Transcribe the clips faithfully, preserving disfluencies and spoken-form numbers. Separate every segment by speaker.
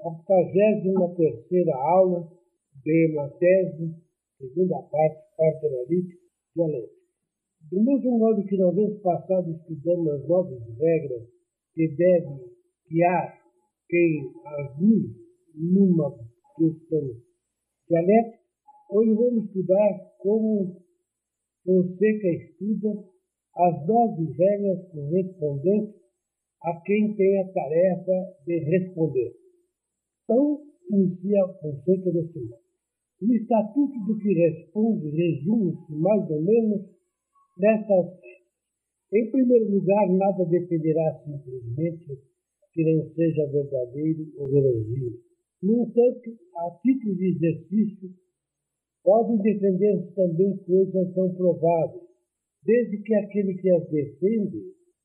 Speaker 1: octogésima terceira aula de uma tese, segunda parte, parte analítica, dialética. Do mesmo modo que na vez passada estudamos as nove regras que deve guiar quem agui numa questão dialética, hoje vamos estudar como Fonseca estuda as nove regras correspondentes a quem tem a tarefa de responder. Então, inicia Fonseca deste modo. O estatuto do que responde resume-se mais ou menos nestas. Em primeiro lugar, nada defenderá simplesmente que não seja verdadeiro ou verossímil. No entanto, a título de exercício, podem defender-se também coisas não prováveis, desde que aquele que as defende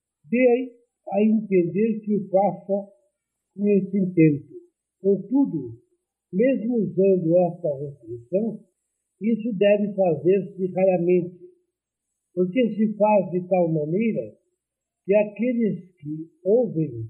Speaker 1: dê a entender que o faça com esse intento. Contudo, mesmo usando esta restrição, isso deve fazer-se raramente, porque se faz de tal maneira que aqueles que ouvem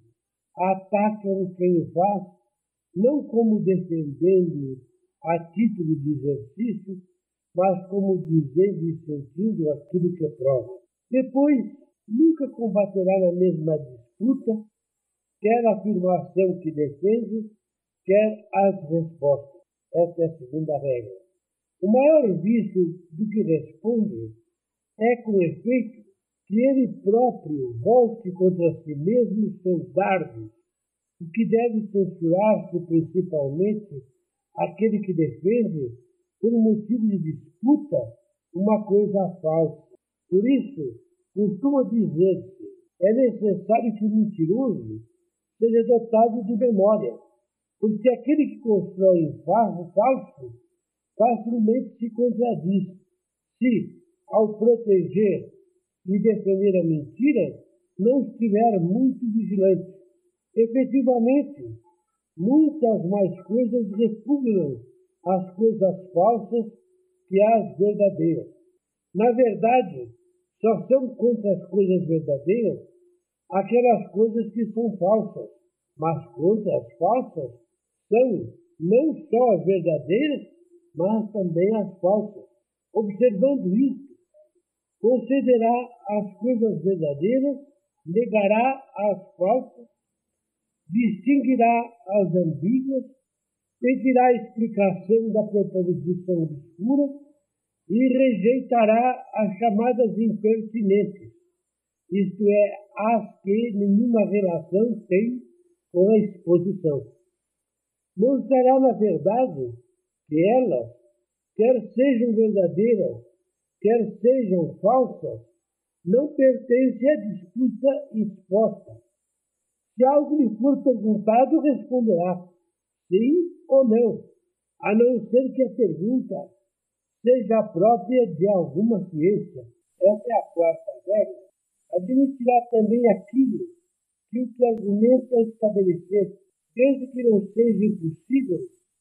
Speaker 1: atacam quem o faz, não como defendendo a título de exercício, mas como dizendo e sentindo aquilo que prova. Depois, nunca combaterá na mesma disputa, quer a afirmação que defende, quer as respostas. Esta é a segunda regra. O maior vício do que responde é, com efeito, que ele próprio volte contra si mesmo seus dardos, o que deve censurar-se principalmente aquele que defende, por motivo de disputa, uma coisa falsa. Por isso, costuma dizer-se, é necessário que o mentiroso seja dotado de memória, porque aquele que constrói em falso facilmente se contradiz, se, ao proteger e defender a mentira, não estiver muito vigilante. Efetivamente, muitas mais coisas repugnam as coisas falsas que as verdadeiras. Na verdade, só são contra as coisas verdadeiras aquelas coisas que são falsas, mas contra as falsas são não só as verdadeiras, mas também as falsas. Observando isto, concederá as coisas verdadeiras, negará as falsas, distinguirá as ambíguas, pedirá a explicação da proposição obscura e rejeitará as chamadas impertinentes, isto é, as que nenhuma relação tem com a exposição. Mostrará, na verdade, que elas, quer sejam verdadeiras, quer sejam falsas, não pertencem à disputa exposta. Se algo lhe for perguntado, responderá sim ou não, a não ser que a pergunta seja própria de alguma ciência. Essa é a quarta regra. Admitirá também aquilo que o que argumenta estabelecer, desde que não seja impossível,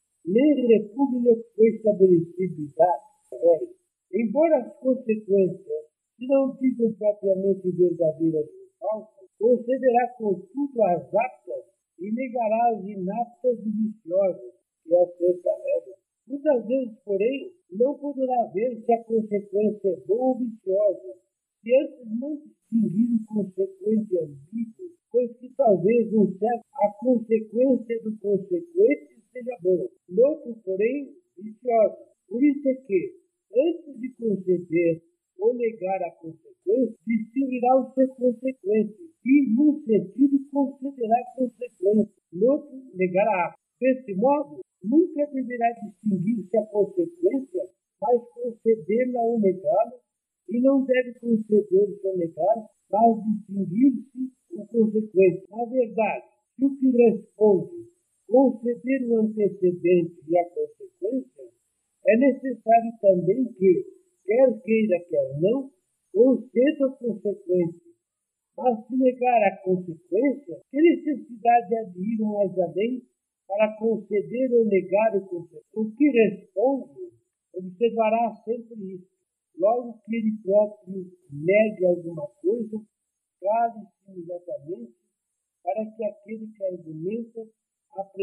Speaker 1: nem repugne o que foi estabelecido e dado. Embora as consequências, se não ficam propriamente verdadeiras ou falsas, concederá contudo as aptas e negará as inaptas e viciosas, que é a sexta regra. Muitas vezes, porém, não poderá ver se a consequência é boa ou viciosa, se antes não distinguir o consequente ambíguo, pois que talvez um certo a consequência do consequente seja boa, outro, porém, viciosa. Por isso é que, antes de conceder ou negar a consequência, distinguirá o seu consequente e, num sentido, concederá a consequência, no outro, negará. Desse modo, nunca deverá distinguir-se a consequência, mas concedê-la ou negá-la, e não deve conceder-se ou negar, mas distinguir-se o consequente. Na verdade, se o que responde conceder o antecedente e a consequência, é necessário também que, quer queira, quer não, conceda o consequente. Mas se negar a consequência, que necessidade há de ir mais além para conceder ou negar o consequente? O que responde observará sempre isso. Logo que ele próprio negue alguma coisa, cale-se imediatamente para que aquele que argumenta apresente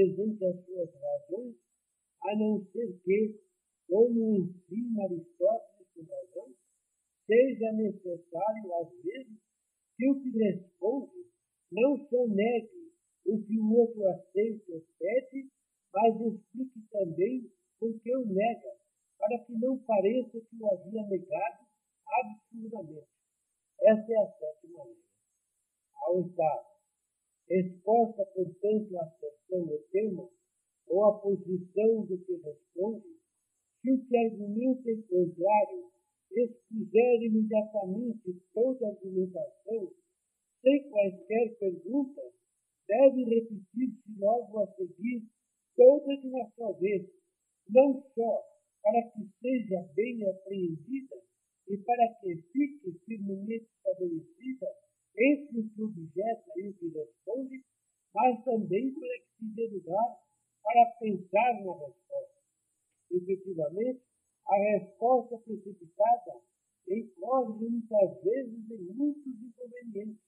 Speaker 1: das suas razões, a não ser que, como ensina Aristóteles com razão, seja necessário, às vezes, que o que responde não só negue o que o outro aceita ou pede, mas explique também por que o nega, para que não pareça que o havia negado absurdamente. Essa é a sétima lei. A oitava. Exposta, portanto, a asserção ou tema, ou a posição do que responde, se o que argumenta em contrário expuser imediatamente toda a argumentação, sem quaisquer perguntas, deve repetir-se logo a seguir toda de uma só vez, não só para que seja bem apreendida e para que fique firmemente estabelecida entre o que objeta e o que responde, mas também para que se dê lugar para pensar na resposta. Efetivamente, a resposta precipitada incorre muitas vezes em muitos inconvenientes.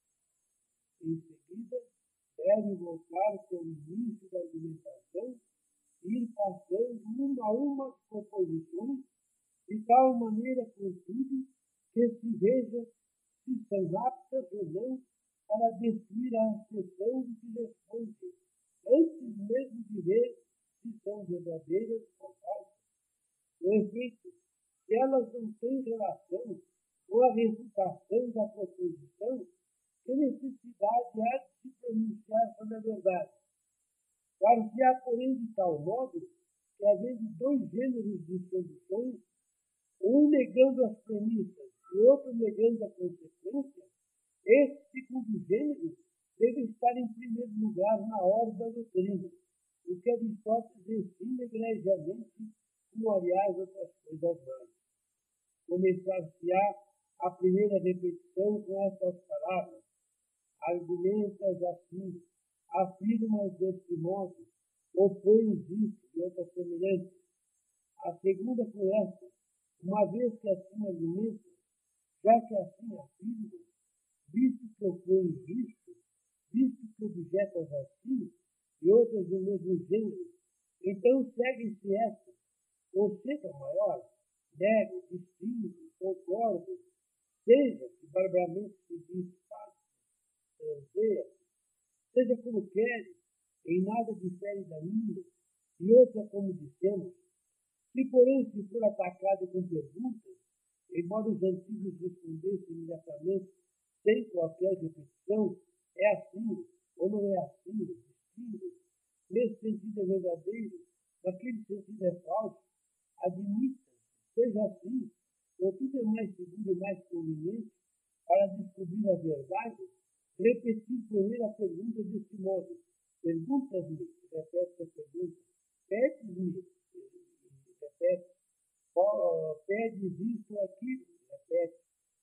Speaker 1: Em seguida, deve voltar-se ao início da argumentação e ir passando uma a uma as proposições, de tal maneira, contudo, que se veja se são aptas ou não para destruir a acessão do que responde, antes mesmo de ver se são verdadeiras ou falsas. No efeito, se elas não têm relação com a refutação da proposição, que necessidade há de se pronunciar sobre a verdade? Far-se-á, porém, de tal modo que, havendo dois gêneros de soluções, um negando as premissas e outro negando a consequência, esse segundo gênero deve estar em primeiro lugar na ordem da doutrina, o que Aristóteles ensina egregiamente, como, aliás, outras coisas mais. Começar-se-á a primeira repetição com estas palavras: argumentas assim, afirmas deste modo, opões isto e outras semelhantes. A segunda com esta: uma vez que assim argumenta, já que assim afirma, visto que opões isto, visto que objetas assim, e outras do mesmo gênero, então segue-se esta, conceda maior, nego, distingo, concordo, seja que barbaramente se diz fácil, transeia, seja como queres, em nada difere da minha, e outra como dissemos. Se, porém, se for atacado com perguntas, embora os antigos respondessem imediatamente, sem qualquer repetição, é assim, ou não é assim, distingo, nesse sentido é verdadeiro, naquele sentido é falso, admita, seja assim, contudo é mais seguro e mais conveniente, para descobrir a verdade, repetir primeiro a pergunta deste modo: perguntas-me, repete a pergunta, pedes-me, repete, pedes isto ou aquilo, repete.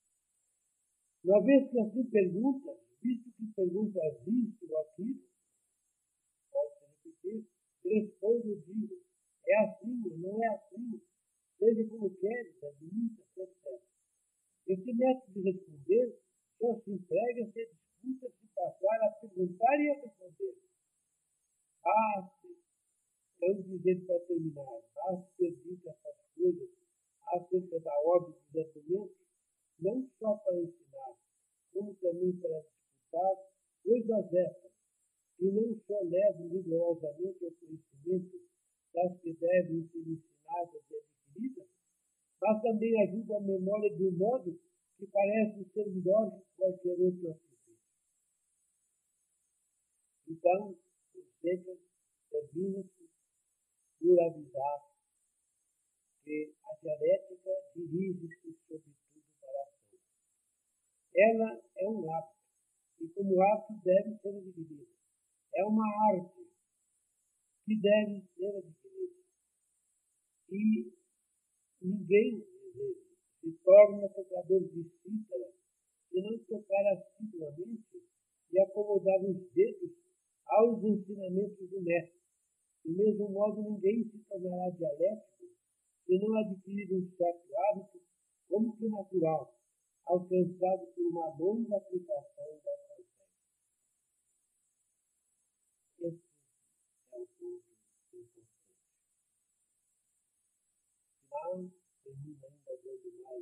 Speaker 1: Uma vez que assim pergunta, visto que perguntas isto ou aquilo, pode-se repetir, respondo e digo: é assim ou não é assim, seja como queres, admita, etcétera. Esse método de responder só se emprega se a disputa se passar a perguntar e a responder. Ah, vamos dizer para terminar, basta ter dito essas coisas acerca da ordem dos argumentos, não só para ensinar, como também para disputar coisas essas, que não só levam rigorosamente ao conhecimento das que devem ser ensinadas e adquiridas, mas também ajudam a memória de um modo que parece ser melhor que qualquer outro artifício. Então, o Seca termina-se por avisar que a dialética dirige-se sobretudo para a ação. Ela é um hábito, e como hábito deve ser adquirido. É uma arte que deve ser adquirida. E ninguém, às vezes, se torna tocador de cítara se não tocar assiduamente e acomodar os dedos aos ensinamentos do mestre. Do mesmo modo, ninguém se tornará dialético se não adquirir um certo hábito, como que natural, alcançado por uma longa aplicação da técnica. Esse é o final, termina ainda dando mais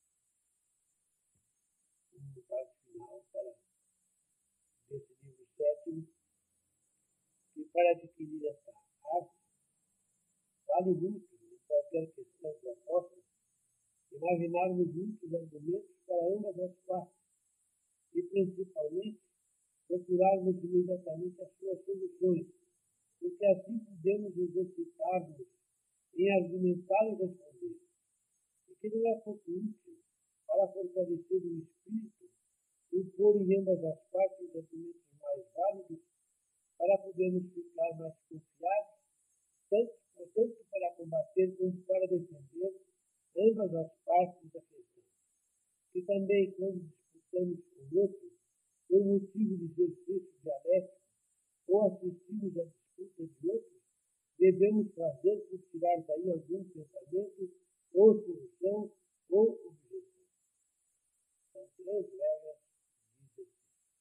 Speaker 1: uma parte final para esse livro sétimo, e para adquirir essa arte, vale muito, em qualquer questão proposta, imaginarmos muitos argumentos para ambas as partes e, principalmente, procurarmos imediatamente as suas soluções, porque assim podemos exercitar-nos em argumentar e responder, e que não é pouco útil para fortalecer o espírito o pôr em ambas as partes argumentos mais válidos para podermos ficar mais confiados, tanto, tanto para combater como para defender ambas as partes da questão. E também, quando disputamos com outro, por motivo de exercício dialético, ou assistimos à disputa de outros, devemos fazer por tirar daí algum pensamento, ou solução, ou objeção. São três regras de exercício.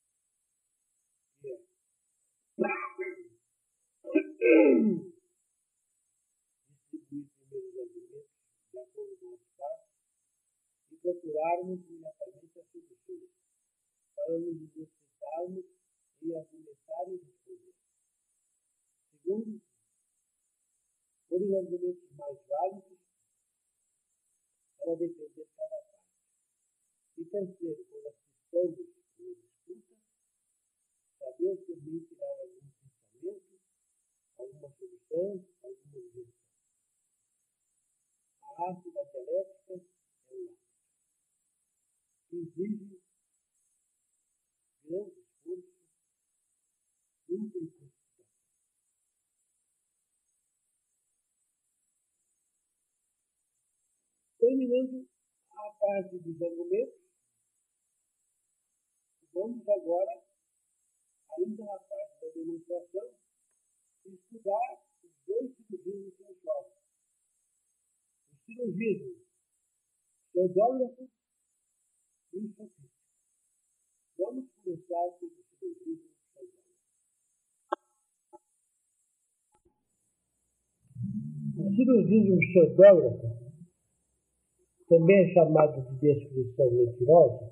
Speaker 1: Distribuir primeiros argumentos de acordo com as partes e procurarmos imediatamente as soluções, para nos exercitarmos em argumentar e responder. Segundo, por os argumentos mais válidos para defender cada parte. E terceiro, quando assistamos uma disputa, saber também tirar algum pensamento, alguma solução, alguma objeção. A arte da dialética é um arte que exige grande esforço, muita intensidade. Terminando a parte dos argumentos, vamos agora, ainda na parte da demonstração, estudar os dois silogismos sensuais. O silogismo pseudógrafo e o sofístico. Vamos começar pelo silogismo pseudógrafo. O silogismo pseudógrafo, também é chamado de descrição mentirosa,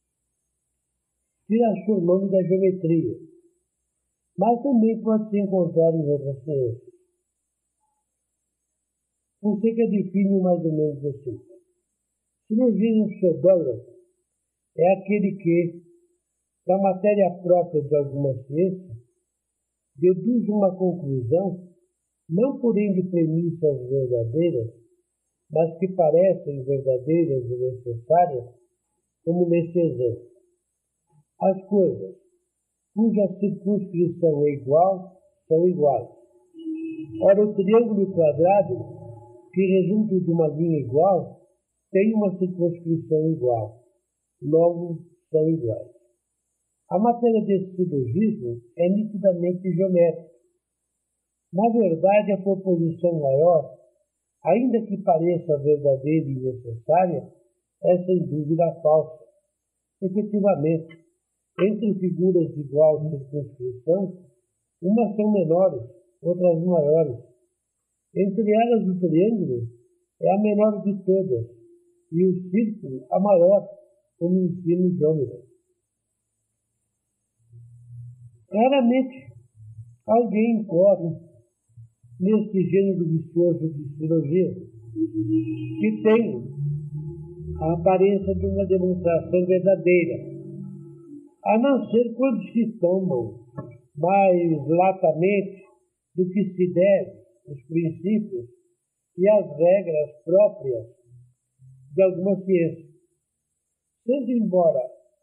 Speaker 1: tira seu nome da geometria, mas também pode se encontrar em outras ciências. Fonseca define mais ou menos assim. Silogismo pseudógrafo é aquele que, da matéria própria de alguma ciência, deduz uma conclusão, não porém de premissas verdadeiras, mas que parecem verdadeiras e necessárias, como neste exemplo. As coisas cuja circunscrição é igual são iguais. Ora, o triângulo e o quadrado, que resultam de uma linha igual, têm uma circunscrição igual. Logo, são iguais. A matéria desse silogismo é nitidamente geométrica. Na verdade, a proposição maior, ainda que pareça verdadeira e necessária, é sem dúvida falsa. Efetivamente, entre figuras de igual circunscrição, umas são menores, outras maiores. Entre elas, o triângulo é a menor de todas e o círculo a maior, como ensina o geômetra. Raramente, alguém incorre neste gênero vicioso de silogismo, que tem a aparência de uma demonstração verdadeira, a não ser quando se tomam mais latamente do que se deve os princípios e as regras próprias de alguma ciência. Sendo embora,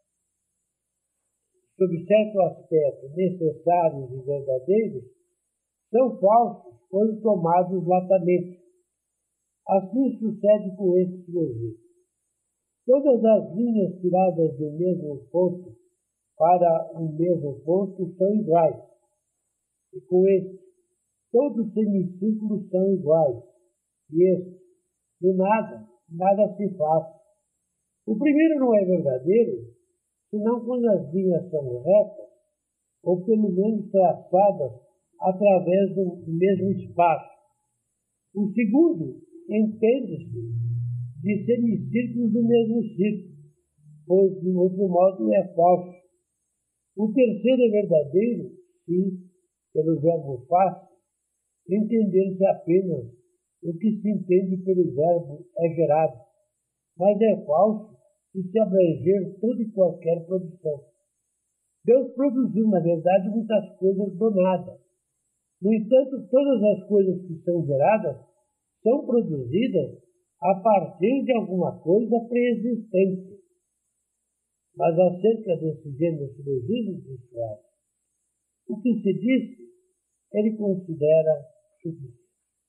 Speaker 1: sob certo aspecto, necessários e verdadeiros, são falsos quando tomados latamente. Assim sucede com esse silogismo. Todas as linhas tiradas do mesmo ponto para o mesmo ponto são iguais. E com este, todos os semicírculos são iguais. E este, do nada, nada se faz. O primeiro não é verdadeiro, senão quando as linhas são retas, ou pelo menos traçadas através do mesmo espaço. O segundo entende-se de semicírculos do mesmo círculo, pois, de outro modo, é falso. O terceiro é verdadeiro se, pelo verbo faz, entender-se apenas o que se entende pelo verbo é gerado, mas é falso se se abranger toda e qualquer produção. Deus produziu, na verdade, muitas coisas do nada. No entanto, todas as coisas que são geradas são produzidas a partir de alguma coisa pré-existente. Mas acerca desse gênero silogismo de Soares, o que se disse, ele considera suficiente.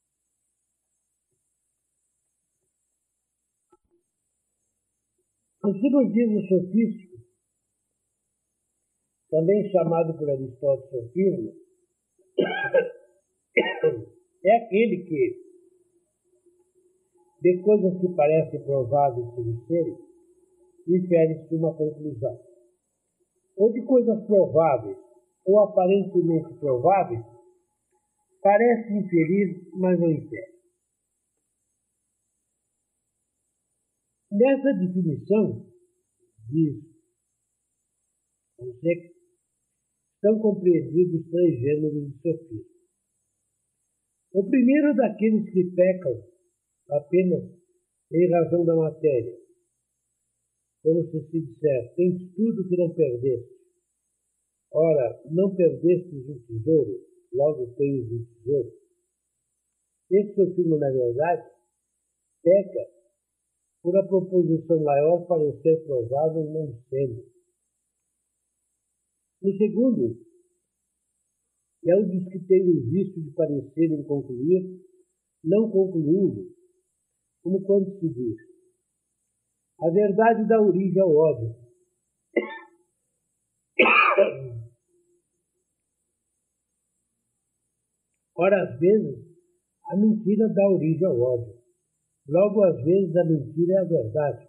Speaker 1: O silogismo sofístico, também chamado por Aristóteles sofisma, é aquele que, de coisas que parecem prováveis sem serem, infere-se uma conclusão. Ou de coisas prováveis ou aparentemente prováveis, parece inferir, mas não infere. Nessa definição, diz Fonseca, estão compreendidos três gêneros de sofismo. O primeiro é daqueles que pecam apenas em razão da matéria, como se se disser, tens tudo que não perdeste. Ora, não perdestes um tesouro, logo tens um tesouro. Esse sofisma, na verdade, peca por a proposição maior parecer provável não sendo. O segundo é o dos que têm o vício de parecerem concluir, não concluindo, como quando se diz, a verdade dá origem ao ódio. Ora, às vezes, a mentira dá origem ao ódio. Logo, às vezes, a mentira é a verdade.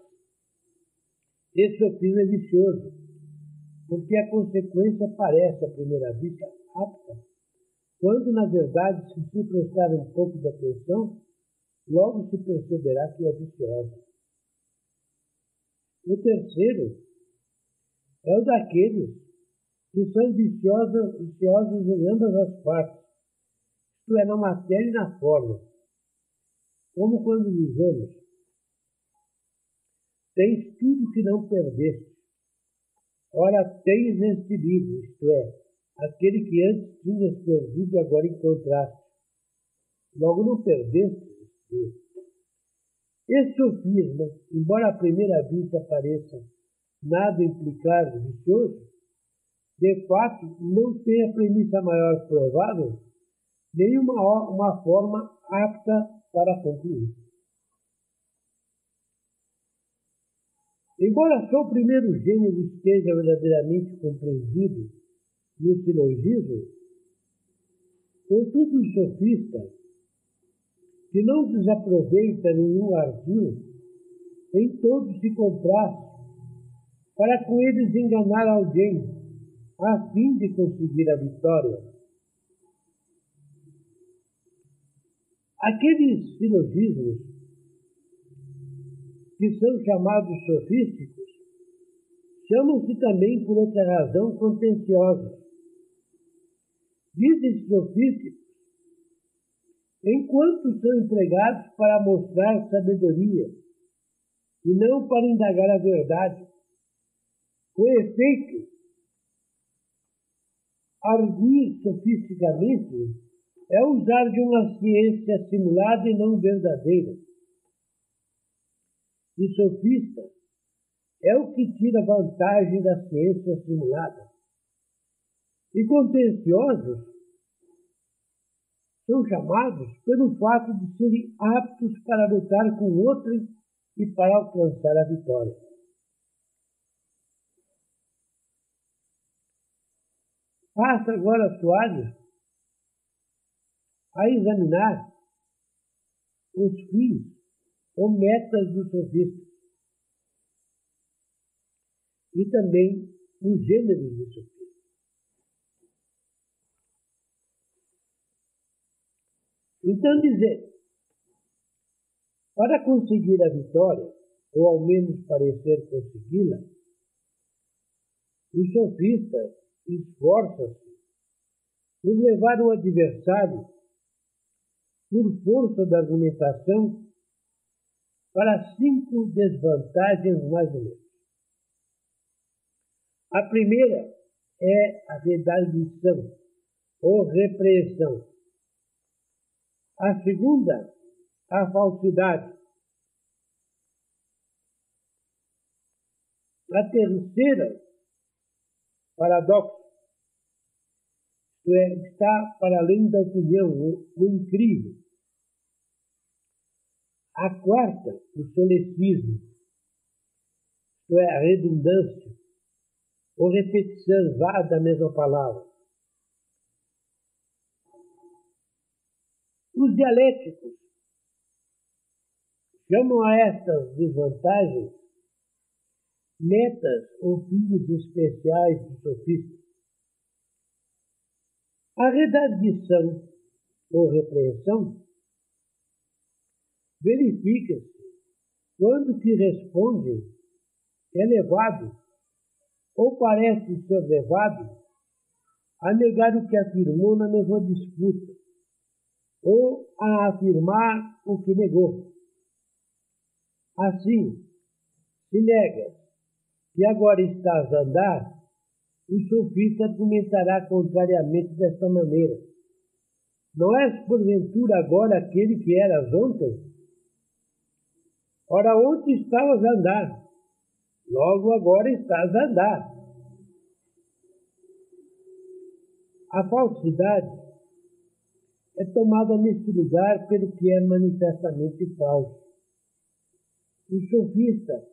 Speaker 1: Esse sofismo é vicioso, porque a consequência parece, à primeira vista, apta, quando, na verdade, se se prestar um pouco de atenção, logo se perceberá que é viciosa. O terceiro é o daqueles que são viciosos, viciosos em ambas as partes, isto é, na matéria e na forma. Como quando dizemos, tens tudo que não perdeste. Ora, tens este livro, isto é, aquele que antes tinhas perdido e agora encontraste. Logo não perdeste este livro. Esse sofisma, embora à primeira vista pareça nada implicar de vicioso, de fato não tem a premissa maior provável, nem uma, uma forma apta para concluir. Embora só o primeiro gênero esteja verdadeiramente compreendido no silogismo, contudo os sofistas, que não desaproveita nenhum ardil, em todos se compraz, para com eles enganar alguém, a fim de conseguir a vitória. Aqueles silogismos que são chamados sofísticos chamam-se também, por outra razão, contenciosos. Dizem-se sofísticos enquanto são empregados para mostrar sabedoria e não para indagar a verdade. Com efeito, arguir sofisticamente é usar de uma ciência simulada e não verdadeira. E sofista é o que tira vantagem da ciência simulada. E contenciosos são chamados pelo fato de serem aptos para lutar com outro e para alcançar a vitória. Passa agora, Soares, a examinar os fins ou metas do sofista e também os gêneros do sofista. Então, dizer Para conseguir a vitória, ou ao menos parecer consegui-la, o sofista esforça-se por levar o adversário, por força da argumentação, para cinco desvantagens mais ou menos. A primeira é a redarguição ou repreensão. A segunda, a falsidade. A terceira, paradoxo, isto é, está para além da opinião, o, o incrível. A quarta, o solecismo, isto é, a redundância, ou repetição vá da mesma palavra. Os dialéticos chamam a estas desvantagens metas ou fins especiais do sofista. A redarguição ou repreensão verifica-se quando o que responde é levado ou parece ser levado a negar o que afirmou na mesma disputa ou a afirmar o que negou. Assim, se nega que agora estás a andar, o sofista argumentará contrariamente desta maneira: não és porventura agora aquele que eras ontem? Ora, ontem estavas a andar, logo agora estás a andar. A falsidade é tomada neste lugar pelo que é manifestamente falso. O sofista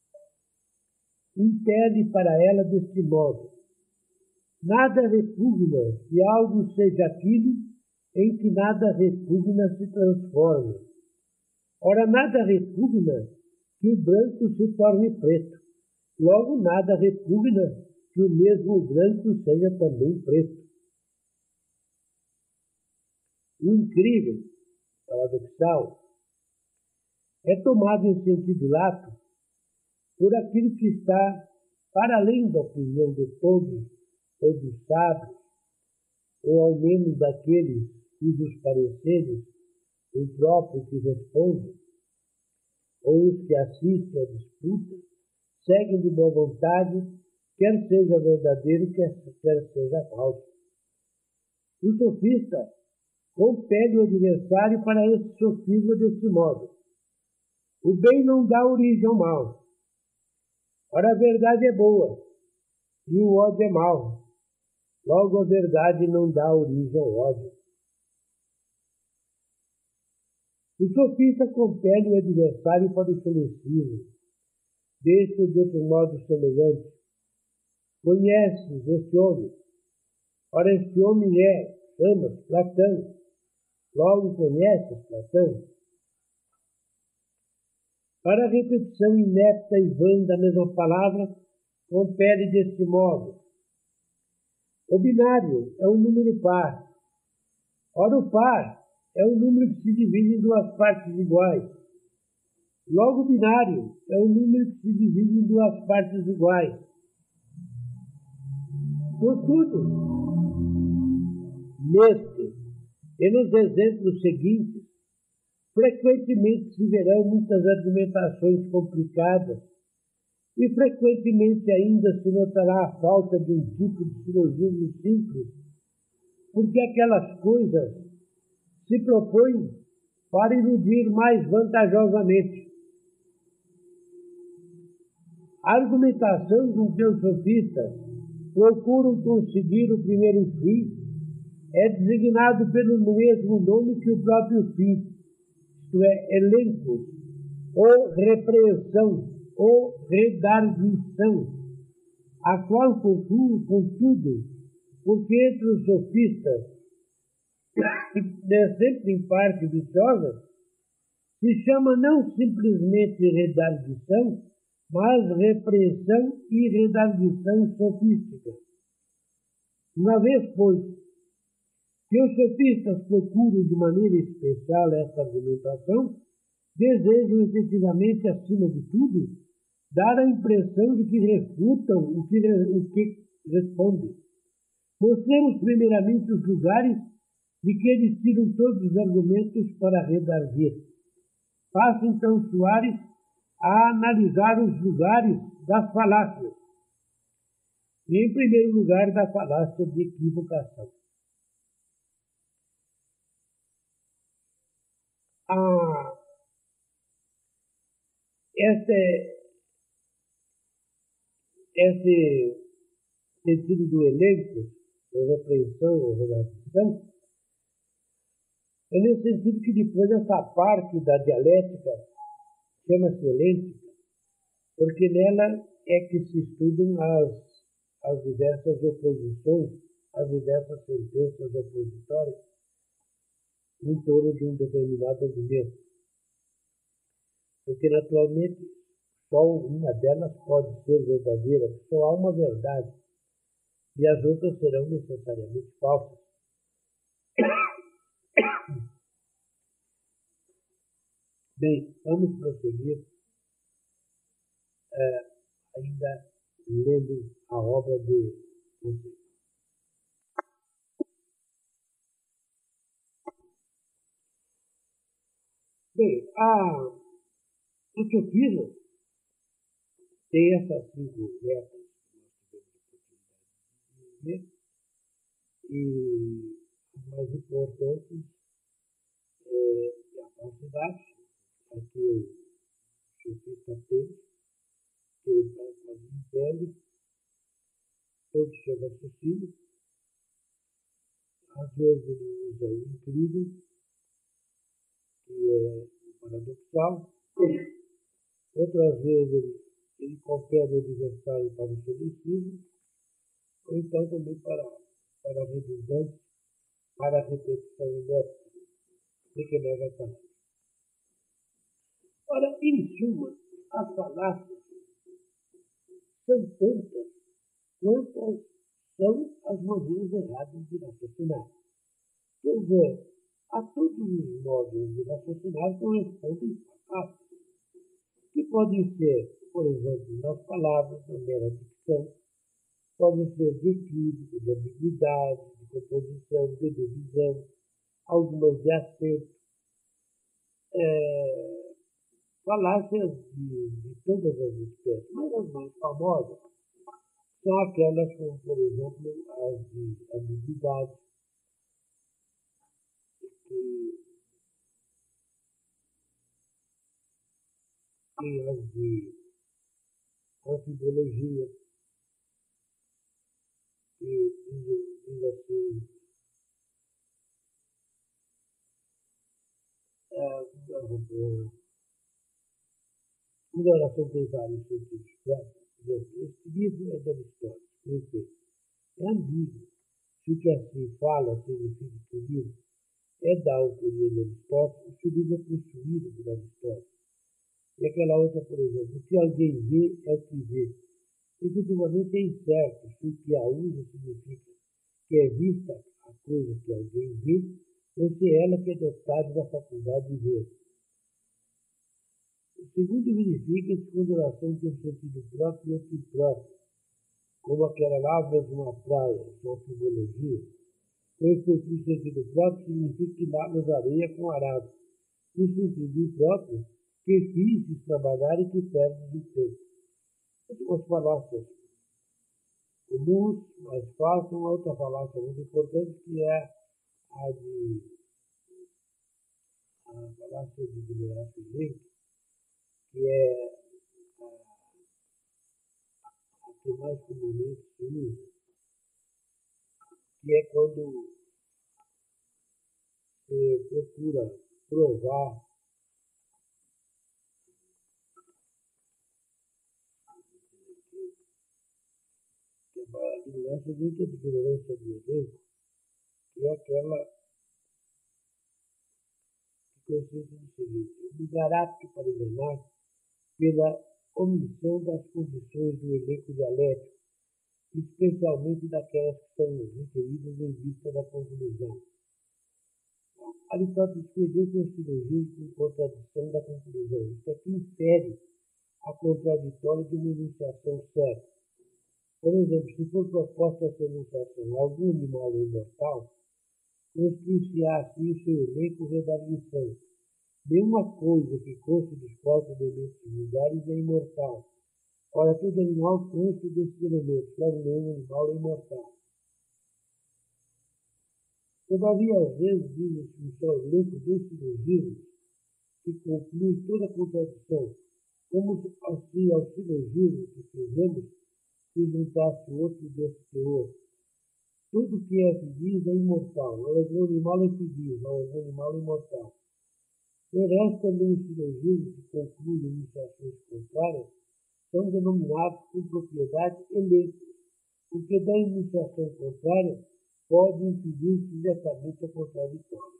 Speaker 1: impele para ela deste modo: nada repugna que algo seja aquilo em que nada repugna se transforme. Ora, nada repugna que o branco se torne preto. Logo, nada repugna que o mesmo branco seja também preto. O incrível, paradoxal, é tomado em sentido lato por aquilo que está para além da opinião de todos ou dos sábios, ou ao menos daqueles cujos pareceres o próprio que responde, ou os que assistem à disputa, seguem de boa vontade, quer seja verdadeiro, quer, quer seja falso. O sofista compele o adversário para esse sofisma deste modo: o bem não dá origem ao mal. Ora, a verdade é boa e o ódio é mau. Logo, a verdade não dá origem ao ódio. O sofista compele o adversário para o solecismo. Deixa de outro modo semelhante: conheces este homem? Ora, este homem é, chamas, Platão. Logo, conheces Platão? Para a repetição inepta e vã da mesma palavra, compele deste modo: o binário é um número par. Ora, o par é um número que se divide em duas partes iguais. Logo, o binário é um número que se divide em duas partes iguais. Contudo, neste e nos exemplos seguintes, frequentemente se verão muitas argumentações complicadas e frequentemente ainda se notará a falta de um tipo de silogismo simples, porque aquelas coisas se propõem para iludir mais vantajosamente. A argumentação com que os sofistas procuram conseguir o primeiro fim é designado pelo mesmo nome que o próprio fim, isto é, elenco, ou repreensão, ou redarguição, a qual, contudo, contudo, porque entre os sofistas é sempre em parte viciosa, se chama não simplesmente redarguição, mas repreensão e redarguição sofística. Uma vez, pois, que os sofistas procuram de maneira especial esta argumentação, desejam efetivamente, acima de tudo, dar a impressão de que refutam o que, o que respondem. Mostremos primeiramente os lugares de que eles tiram todos os argumentos para redarguir. Passo então, Soares, a analisar os lugares das falácias. E, em primeiro lugar, da falácia de equivocação. Ah, esse, esse sentido do elenco, ou repreensão, ou redação, é nesse sentido que depois essa parte da dialética chama-se elêntica, porque nela é que se estudam as, as diversas oposições, as diversas sentenças opositórias em torno de um determinado argumento. Porque, naturalmente, só uma delas pode ser verdadeira, só há uma verdade, e as outras serão necessariamente falsas. Bem, vamos prosseguir é, ainda lendo a obra de Conceito. Bem, a, o sofisma tem essas cinco metas que nós tivemos a oportunidade de ver, e as mais importantes é a falsidade, aqui o sofista tem, que para quase impele todo o seu raciocínio. Às vezes ele usa o incrível, que é paradoxal. Outras vezes ele, ele confere o adversário para o solecismo, ou então também para, para a redundância, para a repetição inértica, de que nós já falamos. Ora, em suma, as falácias são tantas quantas são as maneiras erradas de raciocinar. Quer dizer, a todos os modos de raciocinar correspondem falácias, que podem ser, por exemplo, nas palavras, na mera dicção, podem ser de equívoco, de ambiguidade, de composição, de divisão, algumas de acento, é, falácias de, de todas as espécies, mas as mais famosas são aquelas como, por exemplo, as de ambiguidade, que, e as de anfibologia, que diz, diz assim, a oração tem vários sentidos próprios. Este livro é de Aristóteles, por efeito. É ambíguo. Se o que assim fala significa que o livro é da autoria de Aristóteles, se o livro é possuído por Aristóteles. E aquela outra, por exemplo, o que alguém vê é o que vê. Efetivamente é incerto se o que a usa significa que é vista a coisa que alguém vê, ou se é ela que é dotada da faculdade de ver. O segundo verifica-se quando a oração tem um sentido próprio e outro impróprio, como aquela lavras uma praia, uma fibologia. O efeito do sentido próprio significa que lavras areia com arado. No sentido impróprio, que fiz trabalhar e que perdes o tempo. Essas são as falácias comuns, mais fáceis. Uma outra falácia muito importante, que é a de a falácia de ignorância gente, que é a, a que mais comumente se usa, que é quando se procura provar que a ignorância gente é de ignorância do elenco, que é aquela que consiste no seguinte: o lugar apto para enganar pela omissão das condições do elenco dialético, especialmente daquelas que são referidas em vista da conclusão. Aristóteles predica o silogismo com contradição da conclusão. Isto aqui infere a contraditória de uma enunciação certa. Por exemplo, se for proposta essa enunciação, algum animal é imortal, construir-se-á assim o seu elenco redarguição. Nenhuma coisa que conste dos quatro elementos vulgares é imortal. Ora, todo animal consta desses elementos, logo nenhum animal é imortal. Todavia, às vezes, diz-se um só elenco dos silogismos que conclui toda a contradição, como se ao silogismo que fizemos se juntasse outro desse teor. Tudo que é feliz é imortal, algum animal é feliz, algum animal é imortal. Merece também o silogismo que conclui enunciações contrárias, são denominados com propriedade elencos, porque da enunciação contrária pode impedir diretamente a contraditória.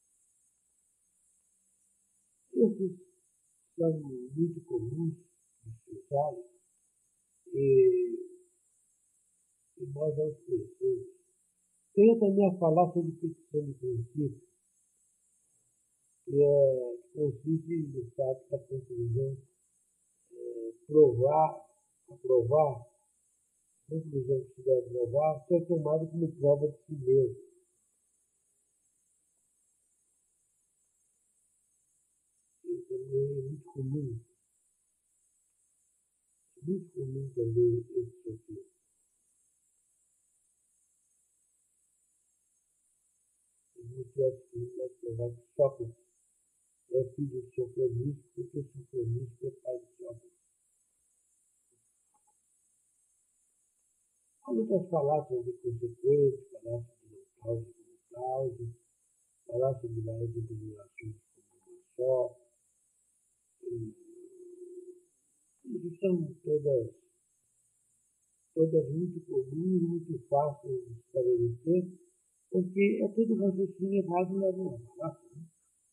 Speaker 1: Esses são muito comuns de usar e, e nós já os conhecemos. Tem também a falácia de petição de princípio, que é, consiste no fato da conclusão é, provar, aprovar, a conclusão que se deve provar, ser tomada como prova de si mesmo. Isso também é muito comum. Muito comum também esse sofisma. Muito é provar que Sócrates é filho de Sofronísio, porque Sofronísio é pai de Sócrates. Há muitas falácias de consequência, falácias de não causa como causa, falácias de várias determinações como uma só. Isso são todas, todas muito comuns, muito fáceis de estabelecer, porque é todo raciocínio errado leva uma falácia. Né?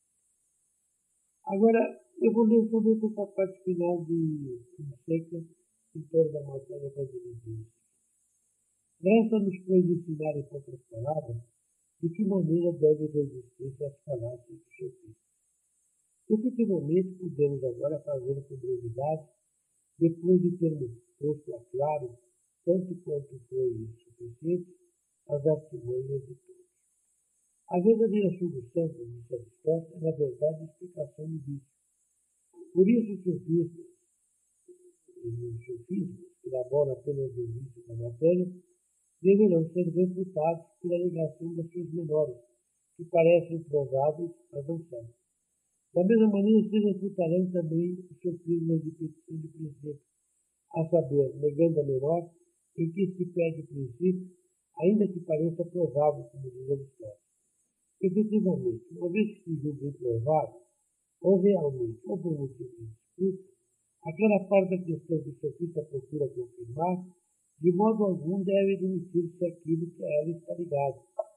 Speaker 1: Agora, eu vou ler somente essa parte final de Fonseca, em torno da matéria para dirigir. Resta-nos, pois, ensinar em poucas palavras de que maneira deve resistir-se às falácias do sofista. Efetivamente, podemos agora fazê-lo com brevidade, depois de termos posto a claro, tanto quanto foi suficiente, as artimanhas de todos. A verdadeira solução, como disse Aristóteles, é, na verdade, a explicação do vício. Por isso, os sofistas e os sofismas, que elaboram apenas o vício da matéria, deverão ser refutados pela negação das suas menores, que parecem prováveis, mas não são. Da mesma maneira, se refutarão também os sofismas de petição de princípio, a saber, negando a menor, em que se pede o princípio, ainda que pareça provável, como diz Aristóteles. Efetivamente, uma vez que se julga improvável, ou realmente, ou por motivo de disputa, aquela parte da questão que o sofista procura confirmar, de modo algum deve admitir-se aquilo que a ela está ligado.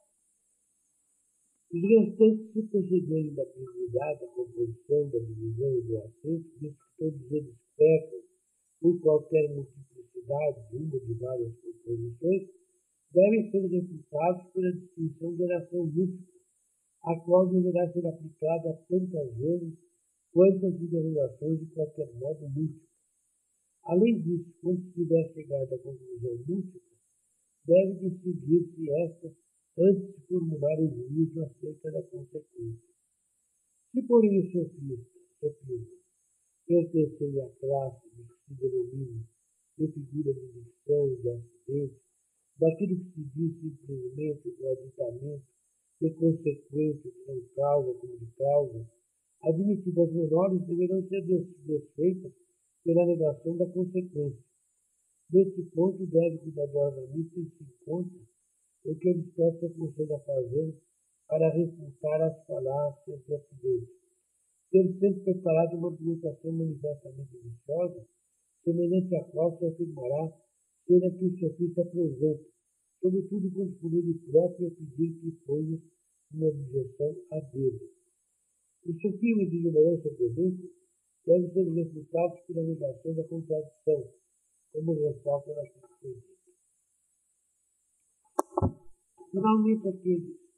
Speaker 1: Os restantes, se procederem da ambiguidade, da composição, da divisão e do acento, visto que todos eles pecam por qualquer multiplicidade de uma ou de várias composições, devem ser refutados pela distinção da oração múltipla, a qual deverá ser aplicada tantas vezes quantas de derivas de qualquer modo múltipla. Além disso, quando se tiver chegado à conclusão múltipla, deve distinguir-se esta antes de formular o juízo acerca da consequência. Se, porém, o sofista, sofisma, pertencer à classe de que se denomina de figura de dicção e de acidente, daquilo que se diz simplesmente o aditamento de consequência que não causa como de causa, admitidas menores deverão ser desfeitas pela negação da consequência. Neste ponto deve cuidadosamente ter-se em conta o que Aristóteles aconselha a fazer para refutar as falácias de acidente. Ter sempre preparado uma argumentação manifestamente viciosa, semelhante à qual se afirmará ser a que o sofista apresenta, sobretudo quando por ele próprio pedir que ponha uma objeção a dele. Os sofismas de ignorância do elenco devem ser refutados pela negação da contradição, como ressalta naquilo que foi dito. Finalmente, aqueles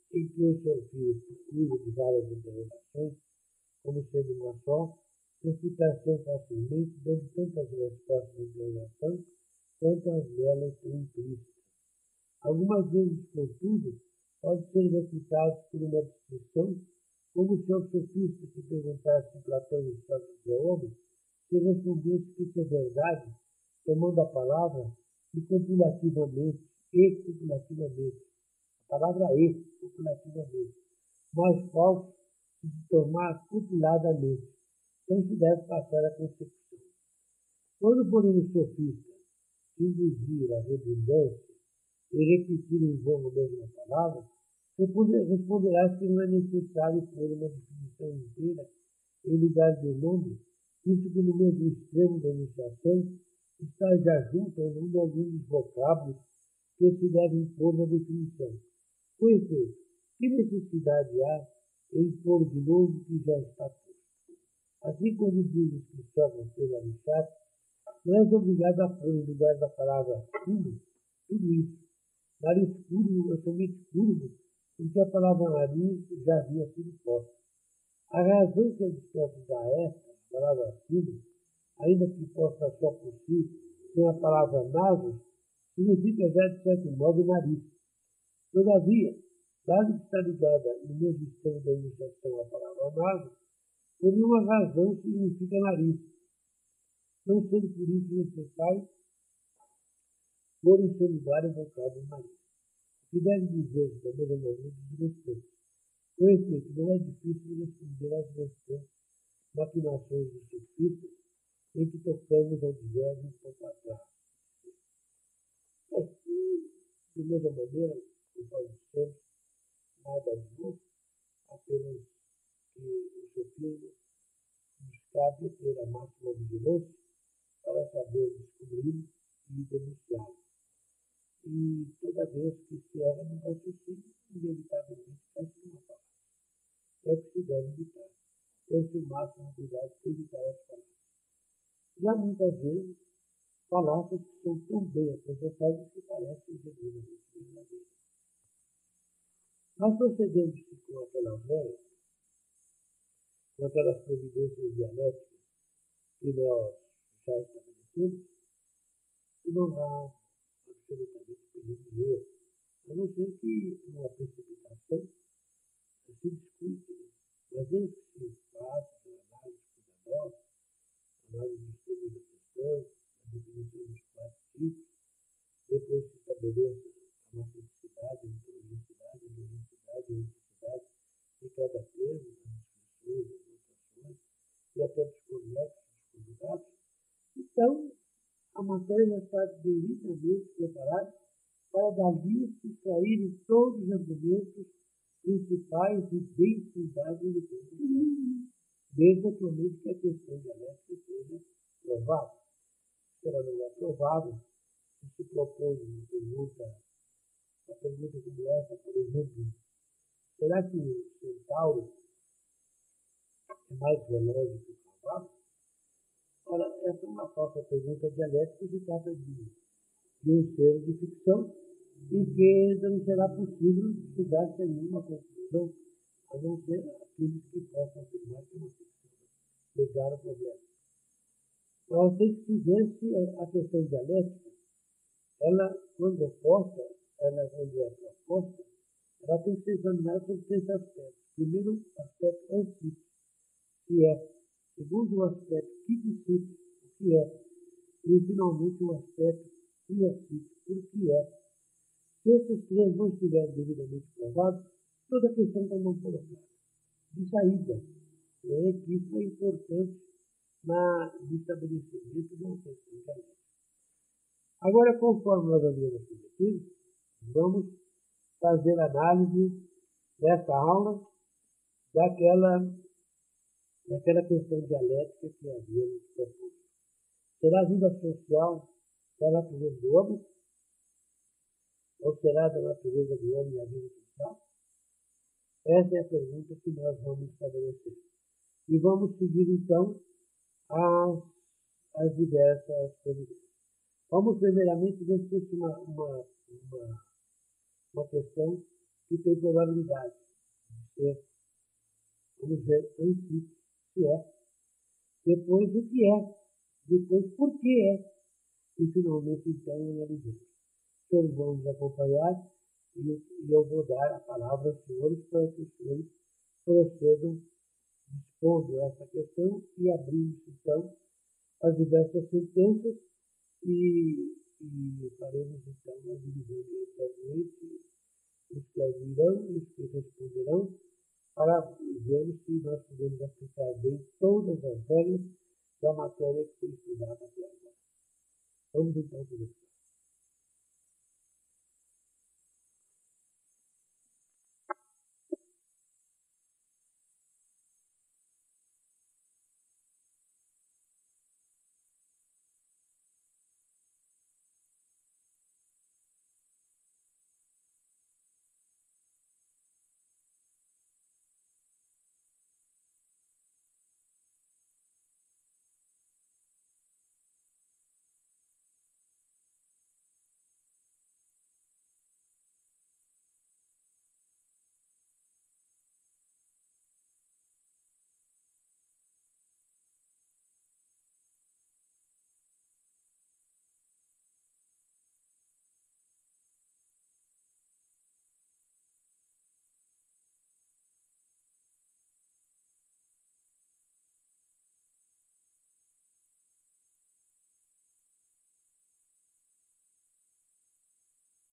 Speaker 1: em que o sofista usa de várias interrogações, como sendo uma só, refutar-se facilmente, dando tantas respostas à interrogação quanto as nela estão implícitas. Algumas vezes, contudo, pode ser refutado por uma descrição, como se ao sofista que perguntasse se Platão e Sócrates é homem, se respondesse que isso é verdade, tomando a palavra e copulativamente, e copulativamente, a palavra e, copulativamente, mais falso se se tomar copuladamente. Então se deve passar a concepção. Quando, porém, o sofista induzir a redundância e repetir em vão a mesma palavra, responderás que não é necessário pôr uma definição inteira em lugar de um nome, visto que no mesmo extremo da enunciação está já junto ao nome algum dos vocábulos que se devem pôr na definição. Com efeito, que necessidade há em pôr de novo o que já está posto? Assim, quando dizes que Sócrates tem nariz chato, não és obrigado a pôr em lugar da palavra curvo tudo isso. Nariz curvo é somente curvo, porque a palavra nariz já havia sido posta. A razão que Aristóteles dá a esta, a palavra fino, ainda que posta só por si, sem a palavra nasos, significa já, de certo modo, nariz. Todavia, dado que está ligada no mesmo extremo da enunciação a palavra naso, por nenhuma razão significa nariz, não sendo por isso necessário pôr em seu lugar o vocábulo nariz. O que deve dizer-se da mesma maneira dos restantes. Com efeito, não é difícil responder às restantes maquinações dos sofistas em que tocamos ao dizer um pouco atrás. É que, de mesma maneira, conforme dissemos, nada de novo, apenas que o sofismo nos cabe ter a máxima vigilância para saber descobri-lo e denunciá-lo. E toda vez que se erra no raciocínio, inevitavelmente cai-se numa palavra. É o que se deve evitar. Ter-se o máximo cuidado de evitar as palavras. Já muitas vezes, palavras que são tão bem apresentadas que parecem genuinamente verdadeiras. Nós procedemos com aquelas regras, com aquelas providências dialéticas que nós já estabelecemos, e não há absolutamente perigo de erro, a não ser que numa precipitação se discute, né? Mas desde que se faça uma análise cuidadosa, análise dos termos da questão, a definição dos quatro tipos, depois se estabeleça a matematicidade, a mitologicidade, a logicidade, a anticidade de cada termo, as descrições, as notações, e até dos conexos, dos conjugados. Então, a matéria já está devidamente preparada para dali se extraírem todos os argumentos principais e bem fundados em defesa, desde atualmente que a questão dialética seja provada. Se ela não é provável, se se propõe uma pergunta, uma pergunta como essa, por exemplo, será que o centauro é mais veloz do que o cavalo? Ora, essa é uma falsa pergunta dialética, se trata de, de um ser de ficção e que não será possível chegar-se a nenhuma conclusão, a não ser aqueles que possam afirmar que é uma ficção, negar o problema. Mas tem que se ver se a questão dialética, ela, quando é posta, ela, quando é proposta, ela tem que ser examinada sobre três aspectos. Primeiro, o aspecto ancíclico, que é. Segundo, o aspecto quidicítico, o que é. E, finalmente, o aspecto quiascítico, o que é. Se esses três não estiverem devidamente provados, toda a questão está não colocada. De saída, é que isso é importante na, no estabelecimento de uma questão dialética. Agora, conforme nós havíamos prometido, vamos fazer análise dessa aula daquela, daquela questão dialética que havíamos proposto. Será a vida social da natureza do homem? Ou será da natureza do homem a vida social? Essa é a pergunta que nós vamos estabelecer. E vamos seguir, então, as, as diversas providências. Vamos, primeiramente, ver se existe uma, uma, uma, uma questão que tem probabilidade de ser, vamos ver antes se é, depois o que é, depois por que é, e finalmente então analisamos. Os senhores vão nos acompanhar e eu, e eu vou dar a palavra aos senhores para que os senhores procedam dispondo essa questão e abrimos então as diversas sentenças e, e faremos então a divisão entre os que agirão e os que responderão para vermos se nós podemos aplicar bem todas as regras da matéria que foi estudada até agora. Vamos então começar.